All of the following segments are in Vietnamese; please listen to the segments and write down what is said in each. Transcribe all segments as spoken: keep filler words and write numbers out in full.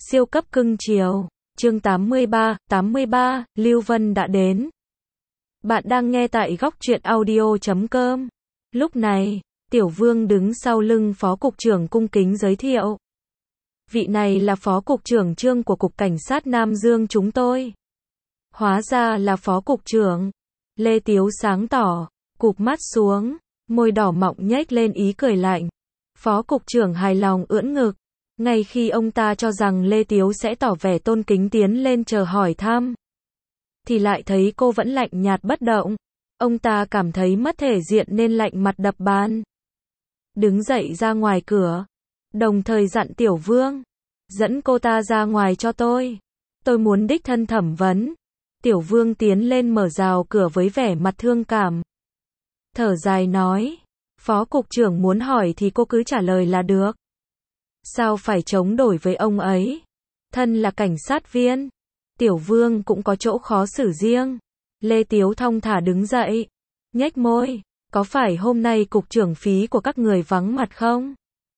Siêu cấp cưng chiều. Chương tám mươi ba, tám mươi ba, Lưu Vân đã đến. Bạn đang nghe tại góc truyện audio chấm com. Lúc này, Tiểu Vương đứng sau lưng Phó Cục trưởng cung kính giới thiệu. Vị này là Phó Cục trưởng Trương của Cục Cảnh sát Nam Dương chúng tôi. Hóa ra là Phó Cục trưởng. Lê Tiếu sáng tỏ, cụp mắt xuống, môi đỏ mọng nhếch lên ý cười lạnh. Phó Cục trưởng hài lòng ưỡn ngực. Ngay khi ông ta cho rằng Lê Tiếu sẽ tỏ vẻ tôn kính tiến lên chờ hỏi thăm, thì lại thấy cô vẫn lạnh nhạt bất động. Ông ta cảm thấy mất thể diện nên lạnh mặt đập bàn. Đứng dậy ra ngoài cửa, đồng thời dặn Tiểu Vương, dẫn cô ta ra ngoài cho tôi. Tôi muốn đích thân thẩm vấn. Tiểu Vương tiến lên mở rào cửa với vẻ mặt thương cảm. Thở dài nói, Phó Cục trưởng muốn hỏi thì cô cứ trả lời là được. Sao phải chống đổi với ông ấy? Thân là cảnh sát viên. Tiểu Vương cũng có chỗ khó xử riêng. Lê Tiếu thong thả đứng dậy, nhếch môi, có phải hôm nay cục trưởng phí của các người vắng mặt không?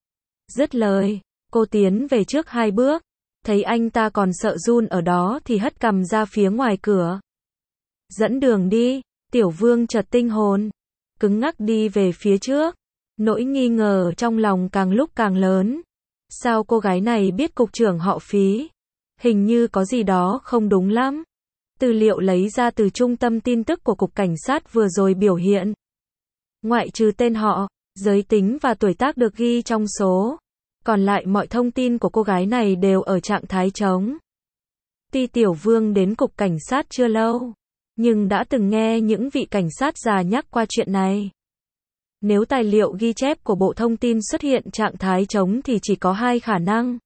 Dứt lời, cô tiến về trước hai bước, thấy anh ta còn sợ run ở đó thì hất cằm ra phía ngoài cửa. Dẫn đường đi. Tiểu Vương chợt tinh hồn, cứng ngắc đi về phía trước. Nỗi nghi ngờ trong lòng càng lúc càng lớn. Sao cô gái này biết cục trưởng họ Phí? Hình như có gì đó không đúng lắm. Tư liệu lấy ra từ trung tâm tin tức của Cục Cảnh sát vừa rồi biểu hiện. Ngoại trừ tên họ, giới tính và tuổi tác được ghi trong số, còn lại mọi thông tin của cô gái này đều ở trạng thái trống. Tuy Tiểu Vương đến Cục Cảnh sát chưa lâu, nhưng đã từng nghe những vị cảnh sát già nhắc qua chuyện này. Nếu tài liệu ghi chép của Bộ Thông tin xuất hiện trạng thái trống thì chỉ có hai khả năng.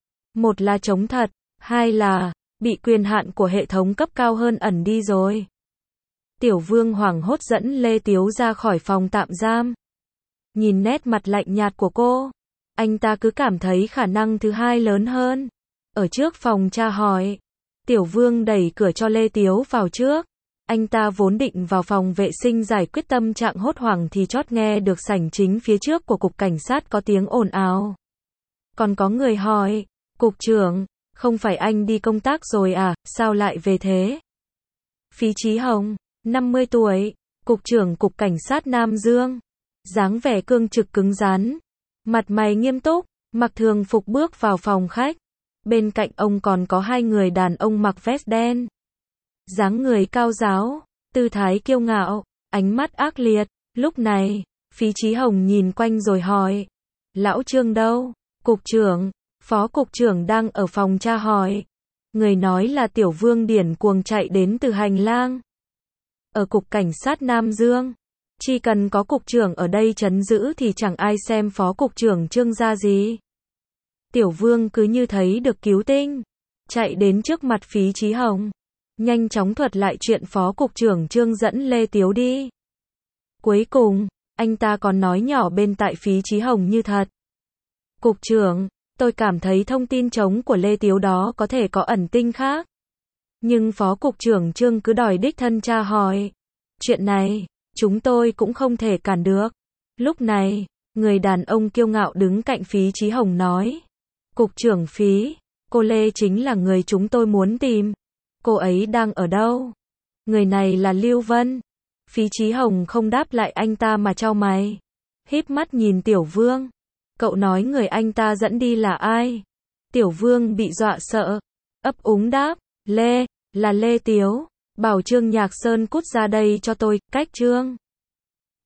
Một là trống thật, hai là bị quyền hạn của hệ thống cấp cao hơn ẩn đi rồi. Tiểu Vương hoảng hốt dẫn Lê Tiếu ra khỏi phòng tạm giam. Nhìn nét mặt lạnh nhạt của cô, anh ta cứ cảm thấy khả năng thứ hai lớn hơn. Ở trước phòng tra hỏi, Tiểu Vương đẩy cửa cho Lê Tiếu vào trước. Anh ta vốn định vào phòng vệ sinh giải quyết tâm trạng hốt hoảng thì chót nghe được sảnh chính phía trước của Cục Cảnh sát có tiếng ồn ào. Còn có người hỏi, Cục trưởng, không phải anh đi công tác rồi à, sao lại về thế? Phí Chí Hồng, năm mươi tuổi, Cục trưởng Cục Cảnh sát Nam Dương. Dáng vẻ cương trực cứng rắn, mặt mày nghiêm túc, mặc thường phục bước vào phòng khách. Bên cạnh ông còn có hai người đàn ông mặc vest đen. Dáng người cao ráo, tư thái kiêu ngạo, ánh mắt ác liệt. Lúc này, Phí Chí Hồng nhìn quanh rồi hỏi, Lão Trương đâu? Cục trưởng, Phó Cục trưởng đang ở phòng tra hỏi. Người nói là Tiểu Vương điển cuồng chạy đến từ hành lang. Ở Cục Cảnh sát Nam Dương, chỉ cần có Cục trưởng ở đây trấn giữ thì chẳng ai xem Phó Cục trưởng Trương ra gì. Tiểu Vương cứ như thấy được cứu tinh, chạy đến trước mặt Phí Chí Hồng, nhanh chóng thuật lại chuyện Phó Cục trưởng Trương dẫn Lê Tiếu đi. Cuối cùng, anh ta còn nói nhỏ bên tai Phí Chí Hồng như thật. Cục trưởng, tôi cảm thấy thông tin trống của Lê Tiếu đó có thể có ẩn tinh khác. Nhưng Phó Cục trưởng Trương cứ đòi đích thân tra hỏi. Chuyện này, chúng tôi cũng không thể cản được. Lúc này, người đàn ông kiêu ngạo đứng cạnh Phí Chí Hồng nói. Cục trưởng Phí, cô Lê chính là người chúng tôi muốn tìm. Cô ấy đang ở đâu? Người này là Lưu Vân. Phí Chí Hồng không đáp lại anh ta mà chau mày, híp mắt nhìn Tiểu Vương. Cậu nói người anh ta dẫn đi là ai? Tiểu Vương bị dọa sợ, ấp úng đáp, Lê, là Lê Tiếu. Bảo Trương Nhạc Sơn cút ra đây cho tôi. Cách Trương